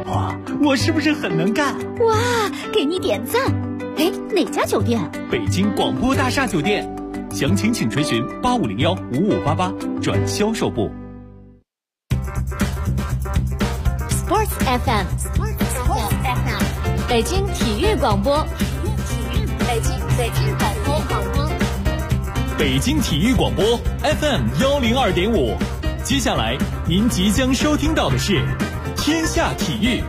哇，我是不是很能干？ 哇，给你点赞。哎，哪家酒店？ 北京广播大厦酒店。详情请垂询85015588转销售部。 Sports FM， 北京体育广播，北京广播， 北京体育广播 FM102.5。接下来您即将收听到的是天下体育。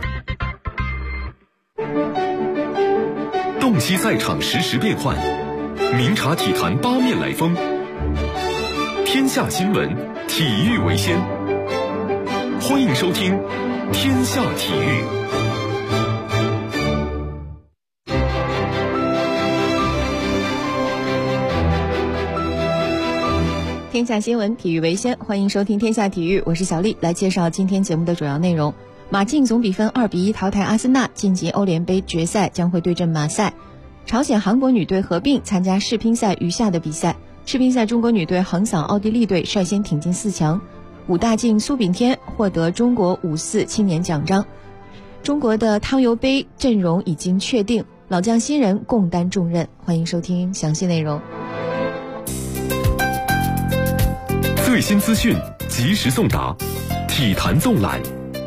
洞悉赛场实时变幻，明察体坛八面来风。天下新闻，体育为先。欢迎收听天下体育。 天下新闻，体育为先。欢迎收听天下体育，我是小丽，来介绍今天节目的主要内容。马竞总比分2-1淘汰阿森纳，晋级欧联杯决赛，将会对阵马赛。朝鲜韩国女队合并参加世乒赛余下的比赛，世乒赛中国女队横扫奥地利队，率先挺进4强。武大靖苏炳添获得中国5·4青年奖章。中国的汤尤杯阵容已经确定，老将新人共担重任。欢迎收听详细内容。 最新资讯及时送达，体坛纵览。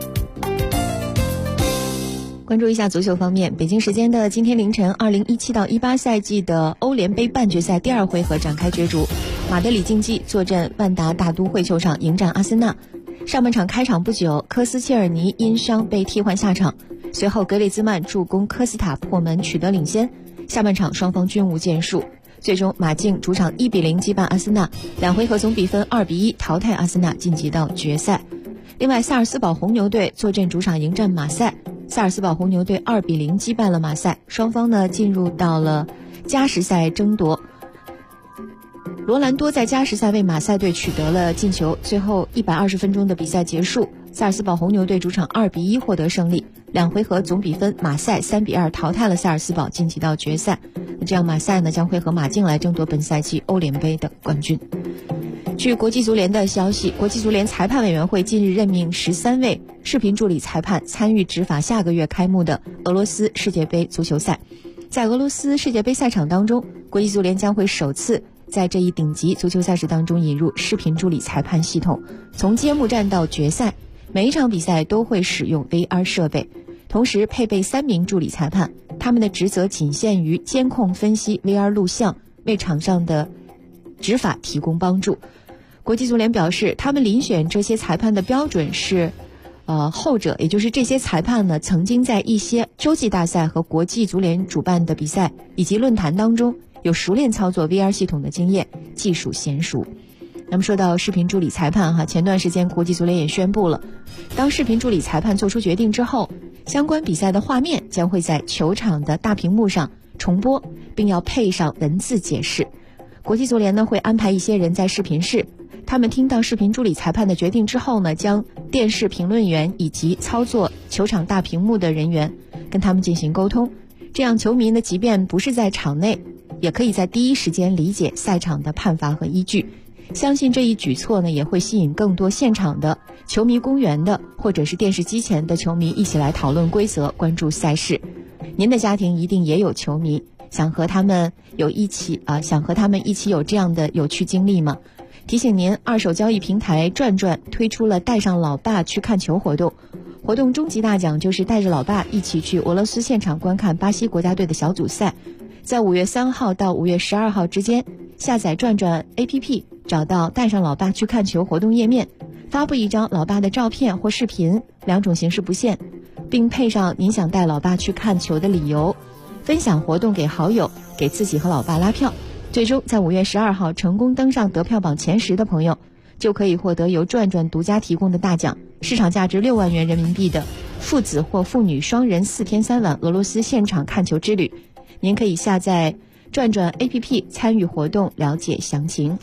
关注一下足球方面，北京时间的今天凌晨，2017-18赛季的欧联杯半决赛第2回合展开角逐，马德里竞技坐镇万达大都会球场迎战阿森纳。上半场开场不久，科斯切尔尼因伤被替换下场，随后格列兹曼助攻科斯塔破门取得领先。下半场双方均无建树，最终马竞主场1-0击败阿森纳，2回合总比分2-1淘汰阿森纳，晋级到决赛。另外，萨尔斯堡红牛队坐镇主场迎战马赛，萨尔斯堡红牛队2-0击败了马赛，双方呢进入到了加时赛争夺。罗兰多在加时赛为马赛队取得了进球，最后120分钟的比赛结束，萨尔斯堡红牛队主场2-1获得胜利，2回合总比分马赛3-2淘汰了萨尔斯堡，晋级到决赛。那这样马赛呢将会和马竞来争夺本赛季欧联杯的冠军。据国际足联的消息，国际足联裁判委员会近日任命13位视频助理裁判参与执法下个月开幕的俄罗斯世界杯足球赛。在俄罗斯世界杯赛场当中，国际足联将会首次在这一顶级足球赛事当中引入视频助理裁判系统，从揭幕战到决赛，每一场比赛都会使用 VR 设备，同时配备3名助理裁判，他们的职责仅限于监控分析 VR 录像，为场上的执法提供帮助。国际足联表示，他们遴选这些裁判的标准是后者，也就是这些裁判呢曾经在一些洲际大赛和国际足联主办的比赛以及论坛当中有熟练操作 VR 系统的经验，技术娴熟。那么说到视频助理裁判前段时间国际足联也宣布了，当视频助理裁判做出决定之后，相关比赛的画面将会在球场的大屏幕上重播，并要配上文字解释。国际足联呢会安排一些人在视频室，他们听到视频助理裁判的决定之后呢，将电视评论员以及操作球场大屏幕的人员跟他们进行沟通，这样球迷呢即便不是在场内，也可以在第一时间理解赛场的判罚和依据。相信这一举措呢也会吸引更多现场的球迷公园的或者是电视机前的球迷一起来讨论规则，关注赛事。您的家庭一定也有球迷，想和他们一起有这样的有趣经历吗？提醒您，二手交易平台转转推出了带上老爸去看球活动，活动终极大奖就是带着老爸一起去俄罗斯现场观看巴西国家队的小组赛。在5月3号到5月12号之间，下载转转 APP， 找到带上老爸去看球活动页面，发布一张老爸的照片或视频，2种形式不限，并配上您想带老爸去看球的理由，分享活动给好友，给自己和老爸拉票。最终在5月12号成功登上得票榜前10的朋友，就可以获得由转转独家提供的大奖，市场价值6万元人民币的父子或父女双人4天3晚俄罗斯现场看球之旅。您可以下载转转 APP 参与活动，了解详情。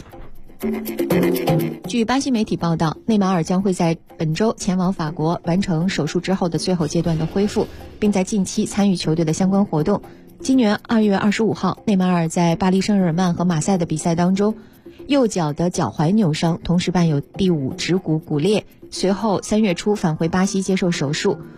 据巴西媒体报道，内马尔将会在本周前往法国完成手术之后的最后阶段的恢复，并在近期参与球队的相关活动。今年2月25号，内马尔在巴黎圣日耳曼和马赛的比赛当中，右脚的脚踝扭伤，同时伴有第5指骨骨裂，随后3月初返回巴西接受手术。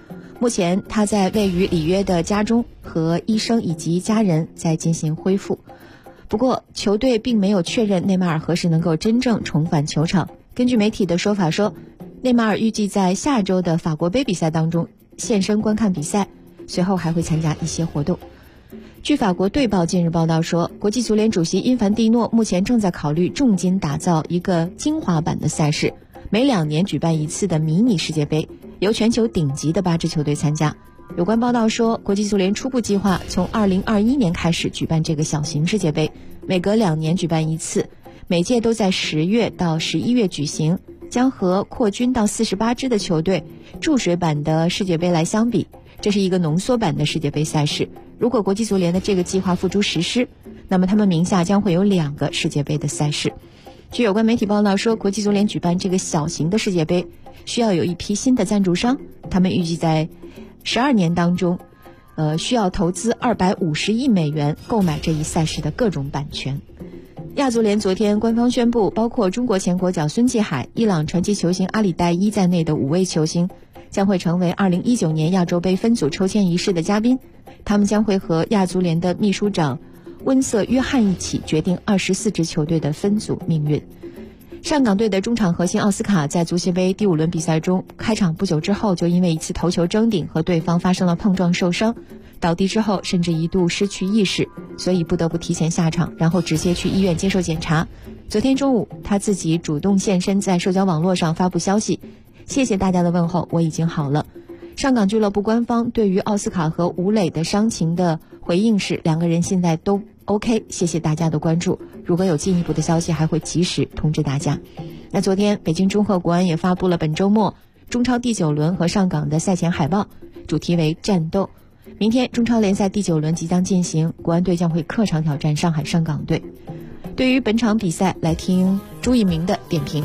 目前他在位于里约的家中和医生以及家人在进行恢复。不过球队并没有确认内马尔何时能够真正重返球场。根据媒体的说法说，内马尔预计在下周的法国杯比赛当中现身观看比赛，随后还会参加一些活动。据法国队报近日报道说，国际足联主席因凡蒂诺目前正在考虑重金打造一个精华版的赛事，每2年举办一次的迷你世界杯，由全球顶级的8支球队参加。有关报道说，国际足联初步计划从2021年开始举办这个小型世界杯，每隔2年举办一次，每届都在10月到11月举行，将和扩军到48支的球队注水版的世界杯来相比，这是一个浓缩版的世界杯赛事。如果国际足联的这个计划付诸实施，那么他们名下将会有2个世界杯的赛事。据有关媒体报道说，国际足联举办这个小型的世界杯需要有一批新的赞助商，他们预计在12年当中需要投资250亿美元购买这一赛事的各种版权。亚足联昨天官方宣布，包括中国前国脚孙继海、伊朗传奇球星阿里代伊在内的5位球星将会成为2019年亚洲杯分组抽签仪式的嘉宾，他们将会和亚足联的秘书长温瑟约翰一起决定24支球队的分组命运。上港队的中场核心奥斯卡在足协杯第5轮比赛中开场不久之后就因为一次头球争顶和对方发生了碰撞受伤，倒地之后甚至一度失去意识，所以不得不提前下场，然后直接去医院接受检查。昨天中午他自己主动现身，在社交网络上发布消息，谢谢大家的问候，我已经好了。上港俱乐部官方对于奥斯卡和吴磊的伤情的回应是，2个人现在都 OK， 谢谢大家的关注，如果有进一步的消息还会及时通知大家。那昨天北京中赫国安也发布了本周末中超第9轮和上港的赛前海报，主题为战斗。明天中超联赛第9轮即将进行，国安队将会客场挑战上海上港队。对于本场比赛，来听朱一鸣的点评。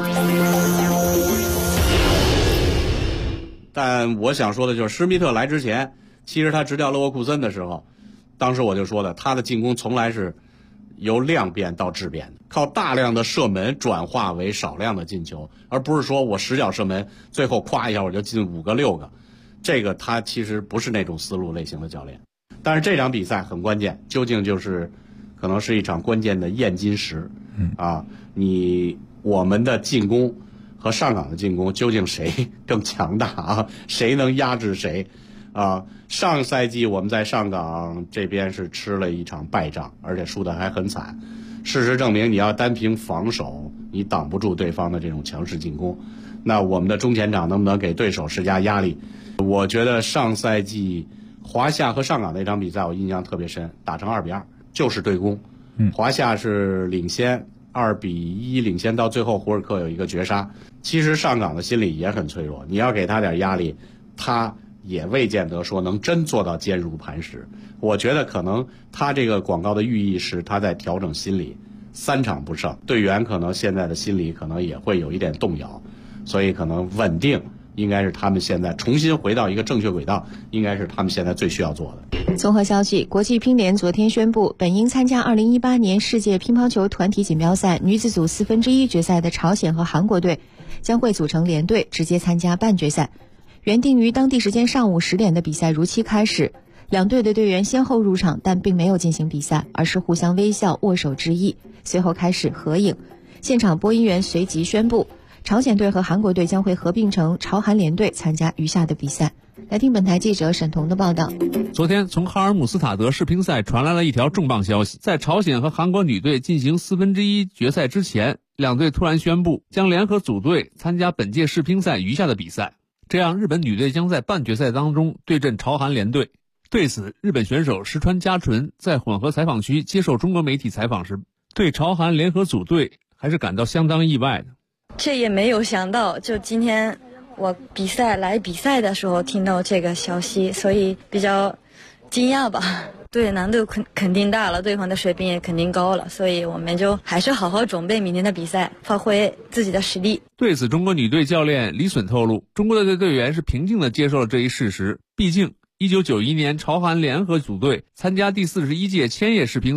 但我想说的就是，施密特来之前，其实他执教勒沃库森的时候，当时我就说的，他的进攻从来是由量变到质变的，靠大量的射门转化为少量的进球，而不是说我10脚射门，最后夸一下我就进5个6个，这个他其实不是那种思路类型的教练。但是这场比赛很关键，究竟就是可能是一场关键的验金石我们的进攻和上港的进攻究竟谁更强大啊？谁能压制谁啊？上赛季我们在上港这边是吃了一场败仗，而且输得还很惨。事实证明，你要单凭防守，你挡不住对方的这种强势进攻。那我们的中前场能不能给对手施加压力？我觉得上赛季华夏和上港那场比赛我印象特别深，打成2-2，就是对攻。华夏是领先2-1领先，到最后胡尔克有一个绝杀。其实上港的心理也很脆弱，你要给他点压力，他也未见得说能真做到坚如磐石。我觉得可能他这个广告的寓意是他在调整心理，3场不胜，队员可能现在的心理可能也会有一点动摇，所以可能稳定应该是他们现在重新回到一个正确轨道，应该是他们现在最需要做的。 综合消息，国际乒联昨天宣布，本应参加2018年世界乒乓球团体锦标赛女子组1/4决赛的朝鲜和韩国队将会组成联队，直接参加半决赛。原定于当地时间上午10点的比赛如期开始，2队的队员先后入场，但并没有进行比赛，而是互相微笑握手致意，随后开始合影。现场播音员随即宣布，朝鲜队和韩国队将会合并成朝韩联队参加余下的比赛。来听本台记者沈彤的报道。 昨天从哈尔姆斯塔德世乒赛传来了一条重磅消息，在朝鲜和韩国女队进行1/4决赛之前，2队突然宣布将联合组队参加本届世乒赛余下的比赛，这样日本女队将在半决赛当中对阵朝韩联队。对此，日本选手石川佳纯在混合采访区接受中国媒体采访时，对朝韩联合组队还是感到相当意外的。 这也没有想到，就今天我比赛的时候听到这个消息，所以比较惊讶吧。对，难度肯定大了，对方的水平也肯定高了，所以我们就还是好好准备明天的比赛，发挥自己的实力。 对此，中国女队教练李隼透露，中国队的队员是平静地接受了这一事实，毕竟1991年朝韩联合组队参加第41届千叶世乒赛，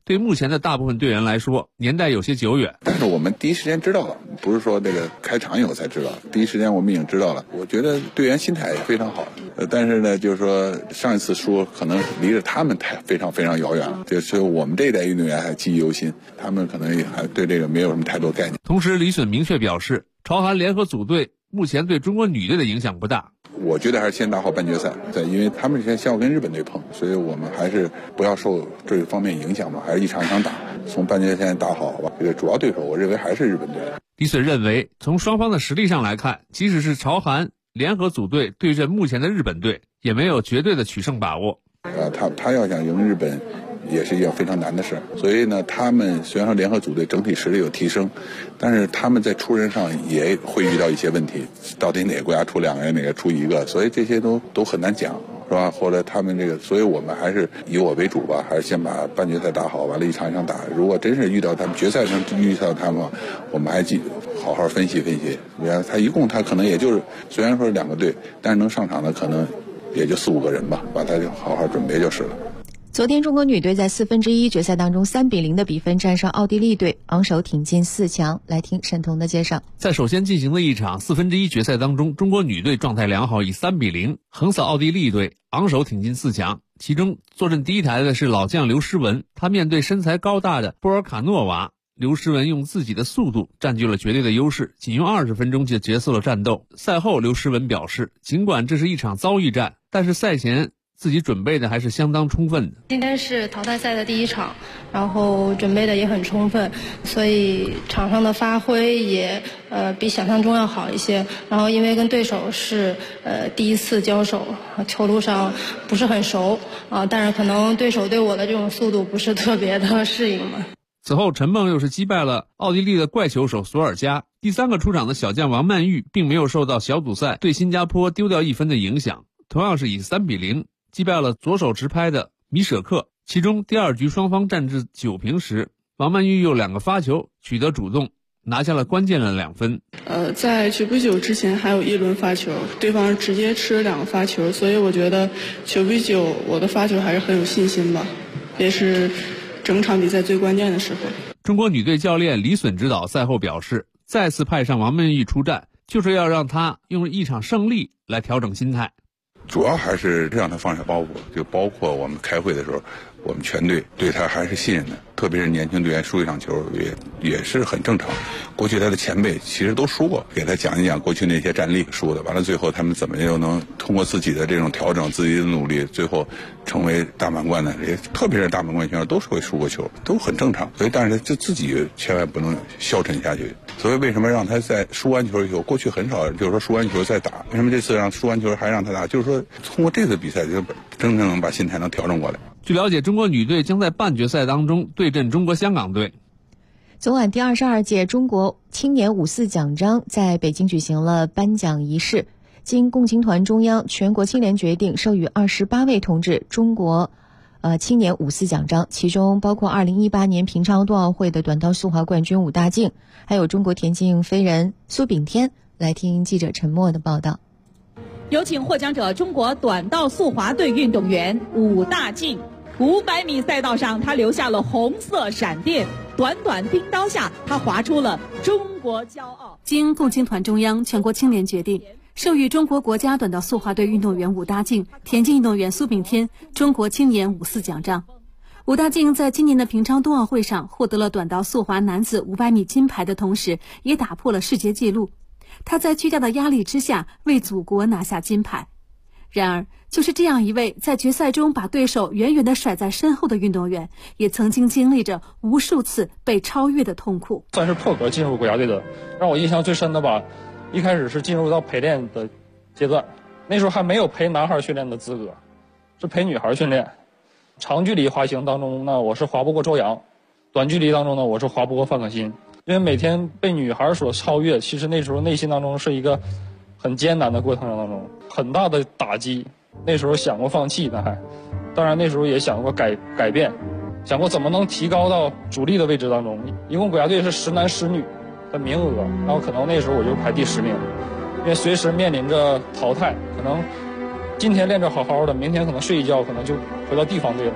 对目前的大部分队员来说，年代有些久远。 但是我们第一时间知道了，不是说这个开场以后才知道，第一时间我们已经知道了。我觉得队员心态也非常好，但是呢，就是说上一次输可能离着他们非常非常遥远了，就是我们这一代运动员还记忆犹新，他们可能也还对这个没有什么太多概念。 同时，李隼明确表示，朝韩联合组队目前对中国女队的影响不大。 我觉得还是先打好半决赛，对，因为他们现在要跟日本队碰，所以我们还是不要受这方面影响嘛，还是一场一场打，从半决赛打好，好吧？这个主要对手，我认为还是日本队。 李隼认为，从双方的实力上来看，即使是朝韩联合组队对阵目前的日本队，也没有绝对的取胜把握。 他要想赢日本，也是一件非常难的事。所以呢，他们虽然说联合组队整体实力有提升，但是他们在出人上也会遇到一些问题，到底哪个国家出2个人，哪个出1个，所以这些都很难讲，是吧？或者他们这个，所以我们还是以我为主吧，还是先把半决赛打好，完了一场一场打。如果真是遇到他们决赛上遇到他们，我们还好好分析分析。他一共他可能也就是虽然说2个队，但是能上场的可能也就4、5个人吧，把他就好好准备就是了。 昨天中国女队在1/4决赛当中3-0的比分战胜奥地利队，昂首挺进4强。来听沈彤的介绍。 在首先进行的一场1/4决赛当中，中国女队状态良好，以3-0横扫奥地利队，昂首挺进4强。其中坐镇第一台的是老将刘诗雯，她面对身材高大的波尔卡诺娃，刘诗雯用自己的速度占据了绝对的优势，仅用20分钟就结束了战斗。赛后刘诗雯表示，尽管这是一场遭遇战，但是赛前自己准备的还是相当充分的。 今天是淘汰赛的第一场，然后准备的也很充分，所以场上的发挥也比想象中要好一些。然后因为跟对手是第一次交手，球路上不是很熟但是可能对手对我的这种速度不是特别的适应嘛。 此后陈梦又是击败了奥地利的怪球手索尔加。第3个出场的小将王曼玉并没有受到小组赛对新加坡丢掉1分的影响，同样是以3-0击败了左手直拍的米舍克。其中第2局双方战至9平时，王曼玉又2个发球取得主动，拿下了关键的2分。 在9比9之前还有1轮发球，对方直接吃了2个发球，所以我觉得9比9我的发球还是很有信心吧，也是整场比赛最关键的时候。 中国女队教练李隼指导赛后表示，再次派上王曼玉出战，就是要让她用一场胜利来调整心态。 主要还是让他放下包袱，就包括我们开会的时候，我们全队对他还是信任的，特别是年轻队员输一场球也是很正常。过去他的前辈其实都输过，给他讲一讲过去那些战例输的，完了最后他们怎么又能通过自己的这种调整，自己的努力，最后成为大满贯的，也特别是大满贯选手都是会输过球，都很正常。所以但是就自己千万不能消沉下去。所以为什么让他在输完球以后，过去很少就是说输完球再打，为什么这次让输完球还让他打，就是说通过这次比赛就真正能把心态能调整过来。 据了解，中国女队将在半决赛当中对阵中国香港队。 昨晚第22届中国青年54奖章在北京举行了颁奖仪式，经共青团中央全国青联决定，授予28位同志中国青年54奖章，其中包括2018年平昌冬奥会的短道速滑冠军武大靖，还有中国田径飞人苏炳添。来听记者陈默的报道。 有请获奖者中国短道速滑队运动员武大靖。500米赛道上，他留下了红色闪电，短短叮当下，他划出了中国骄傲。 经共青团中央全国青联决定，授予中国国家短道速滑队运动员武大靖、田径运动员苏炳添中国青年54奖章。武大靖在今年的平昌冬奥会上获得了短道速滑男子500米金牌的同时，也打破了世界纪录。他在巨大的压力之下为祖国拿下金牌。然而，就是这样一位在决赛中把对手远远地甩在身后的运动员，也曾经经历着无数次被超越的痛苦。 算是破格进入国家队的，让我印象最深的吧，一开始是进入到陪练的阶段，那时候还没有陪男孩训练的资格，是陪女孩训练。长距离滑行当中呢，我是滑不过周洋；短距离当中呢，我是滑不过范可新。因为每天被女孩所超越，其实那时候内心当中是一个很艰难的过程当中，很大的打击。那时候想过放弃呢，当然那时候也想过改变，想过怎么能提高到主力的位置当中。一共国家队是10男10女的名额，然后可能那时候我就排第10名，因为随时面临着淘汰，可能今天练着好好的，明天可能睡一觉，可能就回到地方队了。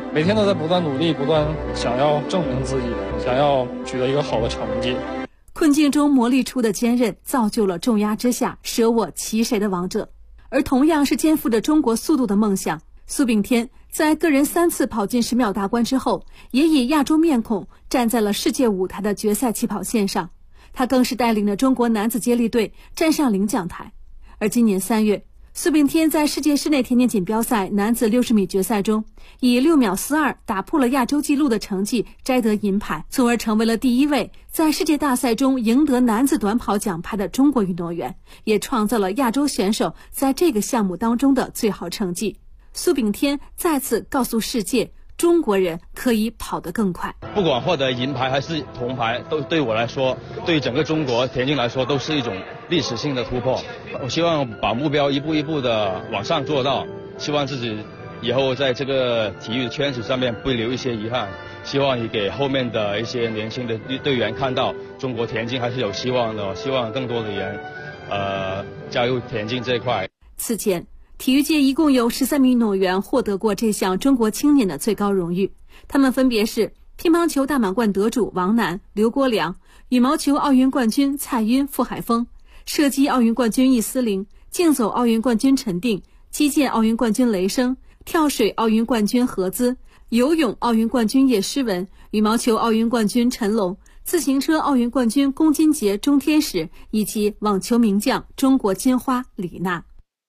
每天都在不断努力，不断想要证明自己，想要取得一个好的成绩。 困境中磨砺出的坚韧，造就了重压之下舍我其谁的王者。而同样是肩负着中国速度的梦想，苏炳添在个人3次跑进10秒大关之后，也以亚洲面孔站在了世界舞台的决赛起跑线上。他更是带领着中国男子接力队站上领奖台。而今年3月，苏炳添在世界室内田径锦标赛男子60米决赛中，以6秒42打破了亚洲纪录的成绩摘得银牌，从而成为了第1位在世界大赛中赢得男子短跑奖牌的中国运动员，也创造了亚洲选手在这个项目当中的最好成绩。苏炳添再次告诉世界，中国人可以跑得更快。 不管获得银牌还是铜牌，都对我来说，对整个中国田径来说，都是一种历史性的突破。我希望把目标一步一步的往上做到，希望自己以后在这个体育圈子上面不留一些遗憾，希望也给后面的一些年轻的队员看到中国田径还是有希望的，希望更多的人加入田径这一块。 此前体育界一共有13名运动员获得过这项中国青年的最高荣誉，他们分别是乒乓球大满贯得主王楠、刘国梁，羽毛球奥运冠军蔡赟、傅海峰，射击奥运冠军易思玲，竞走奥运冠军陈定，击剑奥运冠军雷声，跳水奥运冠军何姿，游泳奥运冠军叶诗文，羽毛球奥运冠军陈龙，自行车奥运冠军龚金杰、钟天使，以及网球名将中国金花李娜。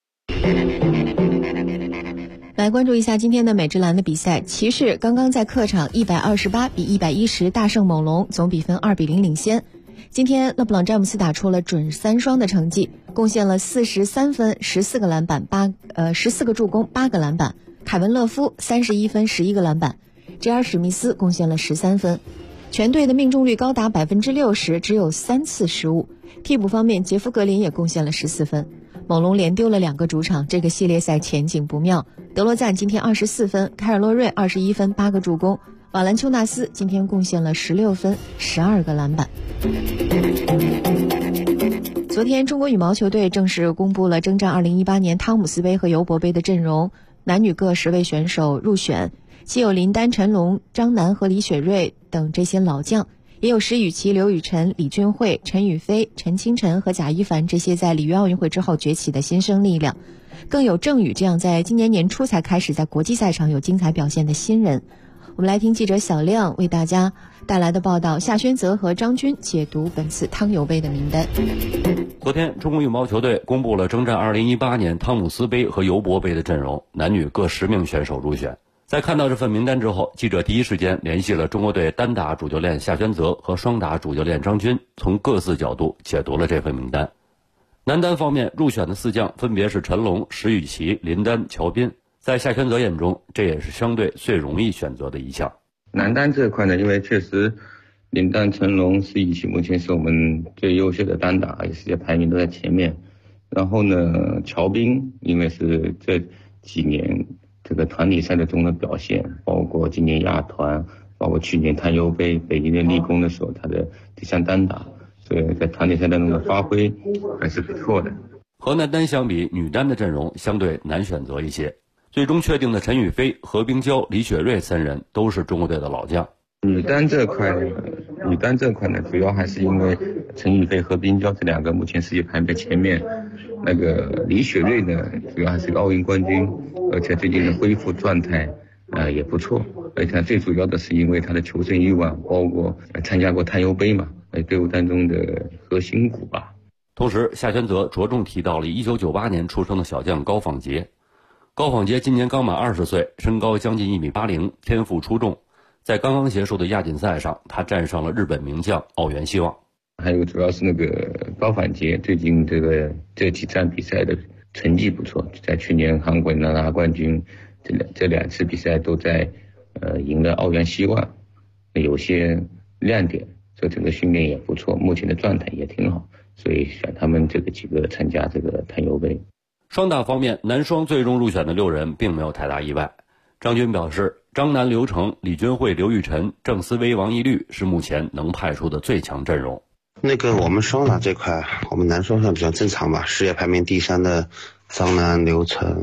来关注一下今天的美职篮的比赛，骑士刚刚在客场128比110大胜猛龙，总比分2比0领先。今天勒布朗詹姆斯打出了准3双的成绩，贡献了43分、14个篮板、14个助攻、8个篮板。凯文勒夫31分、11个篮板。J.R. 史密斯贡献了13分。全队的命中率高达60%，只有3次失误。替补方面，杰夫格林也贡献了14分。猛龙连丢了2个主场，这个系列赛前景不妙。德罗赞今天24分，凯尔洛瑞21分，8个助攻。瓦兰丘纳斯今天贡献了16分，12个篮板。昨天中国羽毛球队正式公布了征战2018年汤姆斯杯和尤伯杯的阵容，男女各10位选手入选，既有林丹、陈龙、张楠和李雪芮等这些老将，也有石宇奇、刘雨辰、李俊慧、陈雨菲、陈清晨和贾一凡这些在里约奥运会之后崛起的新生力量，更有郑宇这样在今年年初才开始在国际赛场有精彩表现的新人。我们来听记者小亮为大家带来的报道，夏轩泽和张军解读本次汤尤杯的名单。 昨天中国羽毛球队公布了征战2018年汤姆斯杯和尤伯杯的阵容，男女各10名选手入选。在看到这份名单之后，记者第一时间联系了中国队单打主教练夏轩泽和双打主教练张军，从各自角度解读了这份名单。男单方面入选的4将分别是陈龙、石宇奇、林丹、乔斌，在夏轩泽眼中，这也是相对最容易选择的一项。 男单这块呢，因为确实林丹、陈龙、石宇奇目前是我们最优秀的单打，而且世界排名都在前面。然后呢，乔斌因为是这几年这个团体赛的中的表现，包括今年亚团，包括去年碳优杯北京的立功的时候他的这项单打，所以在团体赛当中的发挥还是不错的。 和男单相比，女单的阵容相对难选择一些。最终确定的陈雨菲、何冰娇、李雪芮3人都是中国队的老将。 女单这块呢，主要还是因为陈雨菲、何冰娇这2个目前世界排在前面。那个李雪芮呢，主要还是个奥运冠军，而且最近的恢复状态也不错。而且最主要的是因为他的求胜欲望，包括参加过碳优杯嘛，队伍当中的核心骨吧。 同时，夏轩泽着重提到了1998年出生的小将高仿杰。高仿杰今年刚满20岁，身高将近1.80米，天赋出众。在刚刚结束的亚锦赛上，他战胜了日本名将奥原希望。 还有主要是那个高仿杰最近这几站比赛的成绩不错，在去年韩国拿冠军，这2次比赛都在赢了奥原希望，有些亮点，这整个训练也不错，目前的状态也挺好，所以选他们这个几个参加这个碳优杯。 双打方面，男双最终入选的6人并没有太大意外。张军表示，张楠、刘成、李俊慧、刘雨辰、郑思薇、王懿律是目前能派出的最强阵容。 我们双打这块，我们男双上比较正常吧，世界排名第3的张楠、刘成、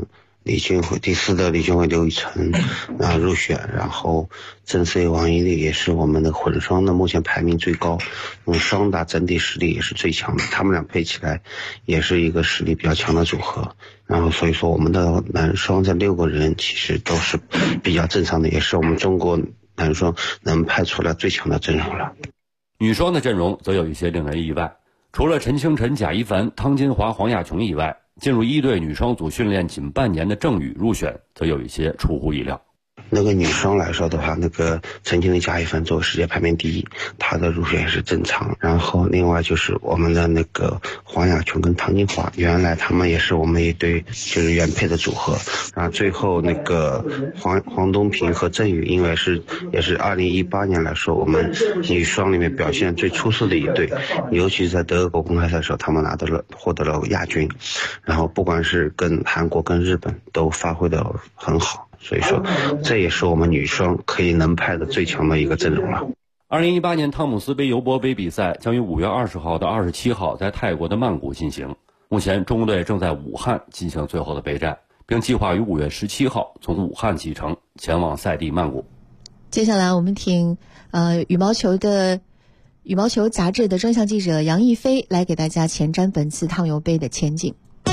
第4的李俊慧刘雨辰入选，然后郑 C 王一丽也是我们的混双的目前排名最高，双打整体实力也是最强的，他们俩配起来也是一个实力比较强的组合。然后所以说我们的男双这6个人其实都是比较正常的，也是我们中国男双能派出来最强的阵容了。 女双的阵容则有一些令人意外，除了陈清晨、贾一凡、汤金华、黄雅琼以外，进入1队女双组训练仅半年的郑宇入选，则有一些出乎意料。 那个女双来说的话，那个曾经的贾一凡作为世界排名第1，她的入选也是正常。然后另外就是我们的那个黄雅琼跟汤金华，原来他们也是我们1队就是原配的组合。然后最后那个黄东萍和郑宇，因为也是2018年来说我们女双里面表现最出色的1队，尤其是在德国公开赛的时候，他们获得了亚军。然后不管是跟韩国跟日本都发挥得很好。所以说这也是我们女双可以能派的最强的一个阵容了。 2018年汤姆斯杯尤伯杯比赛将于5月20号到27号在泰国的曼谷进行，目前中国队正在武汉进行最后的备战，并计划于5月17号从武汉启程前往赛地曼谷。 接下来我们听羽毛球杂志的专项记者杨逸飞来给大家前瞻本次汤尤杯的前景。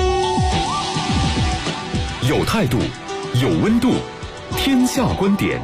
有态度，有温度，天下观点。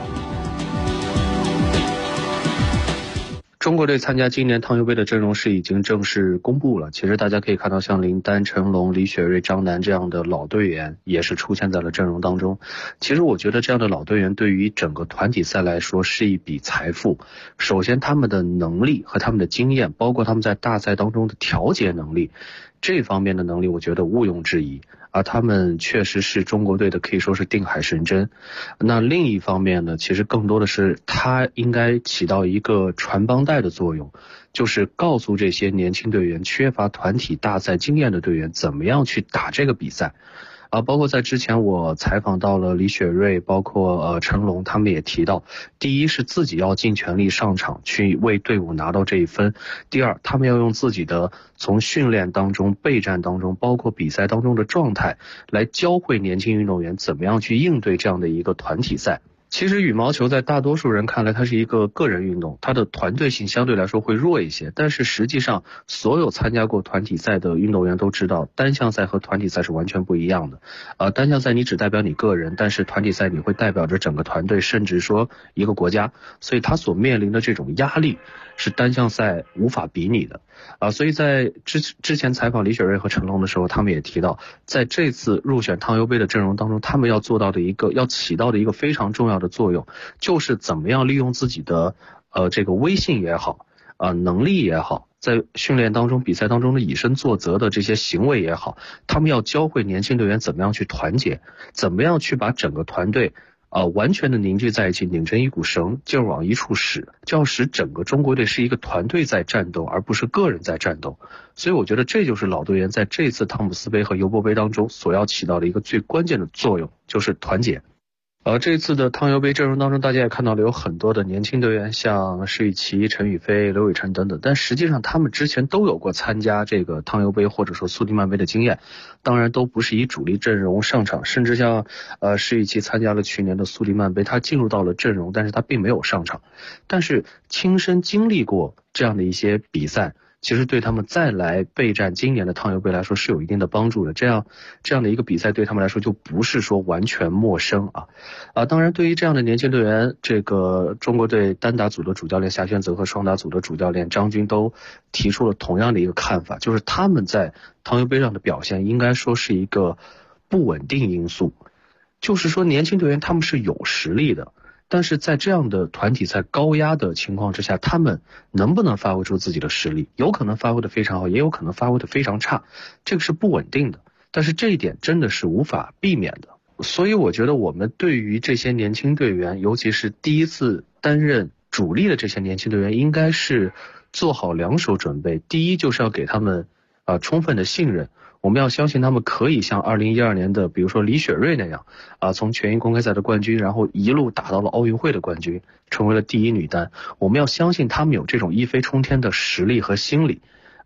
中国队参加今年汤尤杯的阵容是已经正式公布了。其实大家可以看到，像林丹、陈龙、李雪芮、张楠这样的老队员也是出现在了阵容当中。其实我觉得这样的老队员对于整个团体赛来说是一笔财富。首先他们的能力和他们的经验，包括他们在大赛当中的调节能力，这方面的能力我觉得毋庸置疑。而他们确实是中国队的可以说是定海神针。那另一方面呢，其实更多的是他应该起到一个传帮带的作用，就是告诉这些年轻队员，缺乏团体大赛经验的队员怎么样去打这个比赛。包括在之前我采访到了李雪芮，包括陈龙，他们也提到，第一是自己要尽全力上场去为队伍拿到这一分，第二他们要用自己的从训练当中、备战当中，包括比赛当中的状态来教会年轻运动员怎么样去应对这样的一个团体赛。其实羽毛球在大多数人看来它是一个个人运动，它的团队性相对来说会弱一些，但是实际上所有参加过团体赛的运动员都知道，单项赛和团体赛是完全不一样的。单项赛你只代表你个人，但是团体赛你会代表着整个团队，甚至说一个国家，所以他所面临的这种压力是单项赛无法比拟的。所以在之前采访李雪芮和陈龙的时候，他们也提到，在这次入选汤尤杯的阵容当中，他们要起到的一个非常重要的作用，就是怎么样利用自己的这个威信也好，能力也好，在训练当中、比赛当中的以身作则的这些行为也好，他们要教会年轻队员怎么样去团结，怎么样去把整个团队完全的凝聚在一起，拧成一股绳，劲儿往一处使，就要使整个中国队是一个团队在战斗，而不是个人在战斗。所以我觉得这就是老队员在这次汤姆斯杯和尤伯杯当中所要起到的一个最关键的作用，就是团结。这次的汤尤杯阵容当中，大家也看到了有很多的年轻队员，像施雨琦、陈雨菲、刘伟成等等，但实际上他们之前都有过参加这个汤尤杯或者说苏迪曼杯的经验，当然都不是以主力阵容上场，甚至像施雨琦参加了去年的苏迪曼杯，他进入到了阵容，但是他并没有上场，但是亲身经历过这样的一些比赛，其实对他们再来备战今年的汤尤杯来说是有一定的帮助的，这样的一个比赛对他们来说就不是说完全陌生当然对于这样的年轻队员，这个中国队单打组的主教练夏宣泽和双打组的主教练张军都提出了同样的一个看法，就是他们在汤尤杯上的表现应该说是一个不稳定因素，就是说年轻队员他们是有实力的，但是在这样的团体赛高压的情况之下，他们能不能发挥出自己的实力，有可能发挥得非常好，也有可能发挥得非常差，这个是不稳定的，但是这一点真的是无法避免的。所以我觉得我们对于这些年轻队员，尤其是第一次担任主力的这些年轻队员，应该是做好2手准备。第一就是要给他们充分的信任，我们要相信他们可以像2012年的比如说李雪芮那样从全运公开赛的冠军，然后一路打到了奥运会的冠军，成为了第1女单。我们要相信他们有这种一飞冲天的实力和心理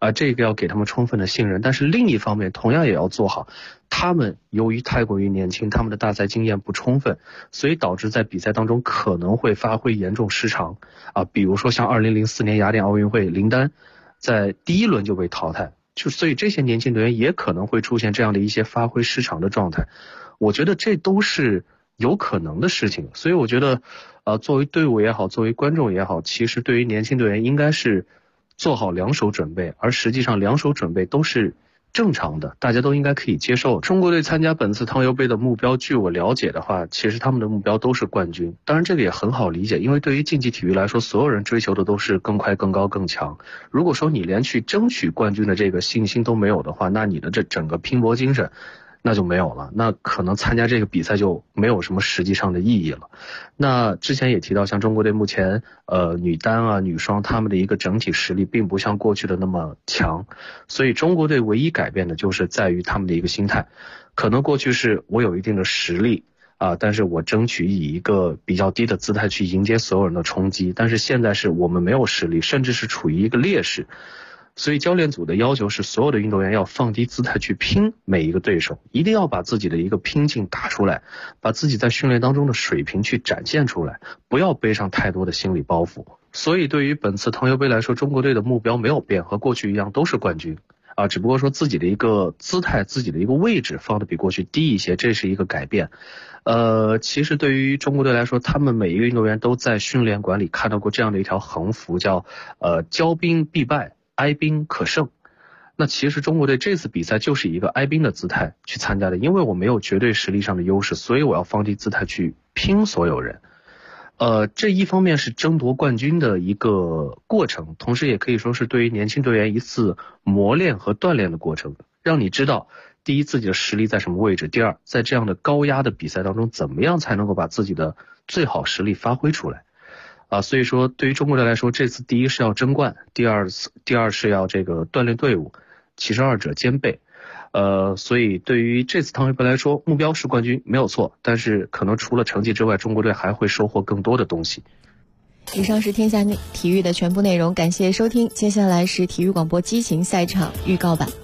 这个要给他们充分的信任。但是另一方面同样也要做好，他们由于太过于年轻，他们的大赛经验不充分，所以导致在比赛当中可能会发挥严重失常比如说像2004年雅典奥运会林丹在第一轮就被淘汰，所以这些年轻队员也可能会出现这样的一些发挥失常的状态。我觉得这都是有可能的事情，所以我觉得作为队伍也好，作为观众也好，其实对于年轻队员应该是做好两手准备，而实际上两手准备都是正常的，大家都应该可以接受。中国队参加本次汤尤杯的目标，据我了解的话，其实他们的目标都是冠军。当然这个也很好理解，因为对于竞技体育来说，所有人追求的都是更快更高更强。如果说你连去争取冠军的这个信心都没有的话，那你的这整个拼搏精神那就没有了，那可能参加这个比赛就没有什么实际上的意义了。那之前也提到，像中国队目前女单女双他们的一个整体实力并不像过去的那么强，所以中国队唯一改变的就是在于他们的一个心态。可能过去是我有一定的实力但是我争取以一个比较低的姿态去迎接所有人的冲击，但是现在是我们没有实力，甚至是处于一个劣势。所以教练组的要求是所有的运动员要放低姿态去拼每一个对手，一定要把自己的一个拼劲打出来，把自己在训练当中的水平去展现出来，不要背上太多的心理包袱。所以对于本次汤尤杯来说，中国队的目标没有变，和过去一样都是冠军只不过说自己的一个姿态，自己的一个位置放得比过去低一些，这是一个改变。其实对于中国队来说，他们每一个运动员都在训练馆里看到过这样的一条横幅，叫骄兵必败，哀兵可胜。那其实中国队这次比赛就是以一个哀兵的姿态去参加的，因为我没有绝对实力上的优势，所以我要放低姿态去拼所有人。这一方面是争夺冠军的一个过程，同时也可以说是对于年轻队员一次磨练和锻炼的过程，让你知道第一自己的实力在什么位置，第二在这样的高压的比赛当中怎么样才能够把自己的最好实力发挥出来。所以说对于中国队来说，这次第一是要争冠，第二是要这个锻炼队伍，其实二者兼备。所以对于这次汤尤杯来说，目标是冠军没有错，但是可能除了成绩之外，中国队还会收获更多的东西。 以上是天下体育的全部内容，感谢收听。接下来是体育广播激情赛场预告版。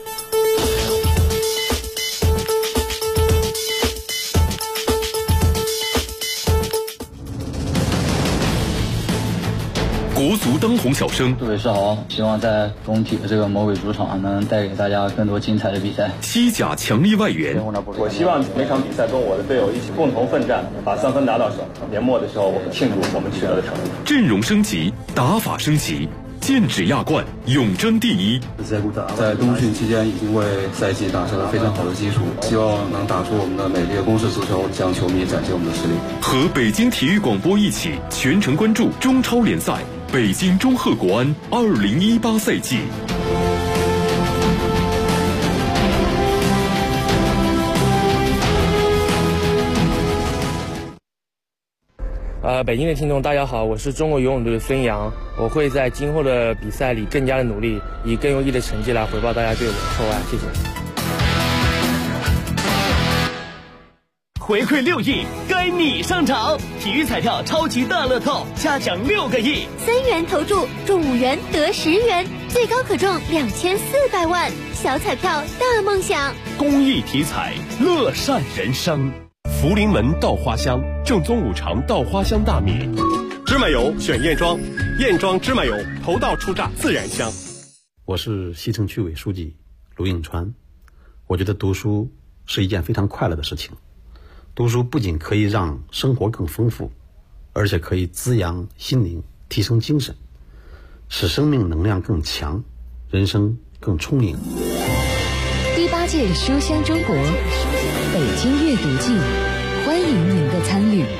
国足当红小生， 各位是好，希望在工体的这个魔鬼主场能带给大家更多精彩的比赛。 西甲强力外援， 我希望每场比赛跟我的队友一起共同奋战，把3分拿到手。年末的时候，我们庆祝我们取得的成绩。 阵容升级，打法升级，剑指亚冠，永争第一。 在冬训期间已经为赛季打下了非常好的基础，希望能打出我们的美丽的攻势足球，向球迷展现我们的实力。 和北京体育广播一起全程关注中超联赛北京中赫国安2018赛季。 北京的听众大家好，我是中国游泳队的孙杨，我会在今后的比赛里更加的努力，以更优异的成绩来回报大家对我的厚爱，谢谢。 回馈6亿，该你上场！体育彩票超级大乐透，嘉奖6个亿 ，3元投注中5元得10元，最高可中2400万，小彩票大梦想。 公益体彩，乐善人生。福临门稻花香，正宗5常稻花香大米，芝麻油选燕庄，燕庄芝麻油，头道出榨自然香。 我是西城区委书记卢应川。我觉得读书是一件非常快乐的事情。读书不仅可以让生活更丰富，而且可以滋养心灵，提升精神，使生命能量更强，人生更充盈。 第8届书香中国北京阅读季，欢迎您的参与。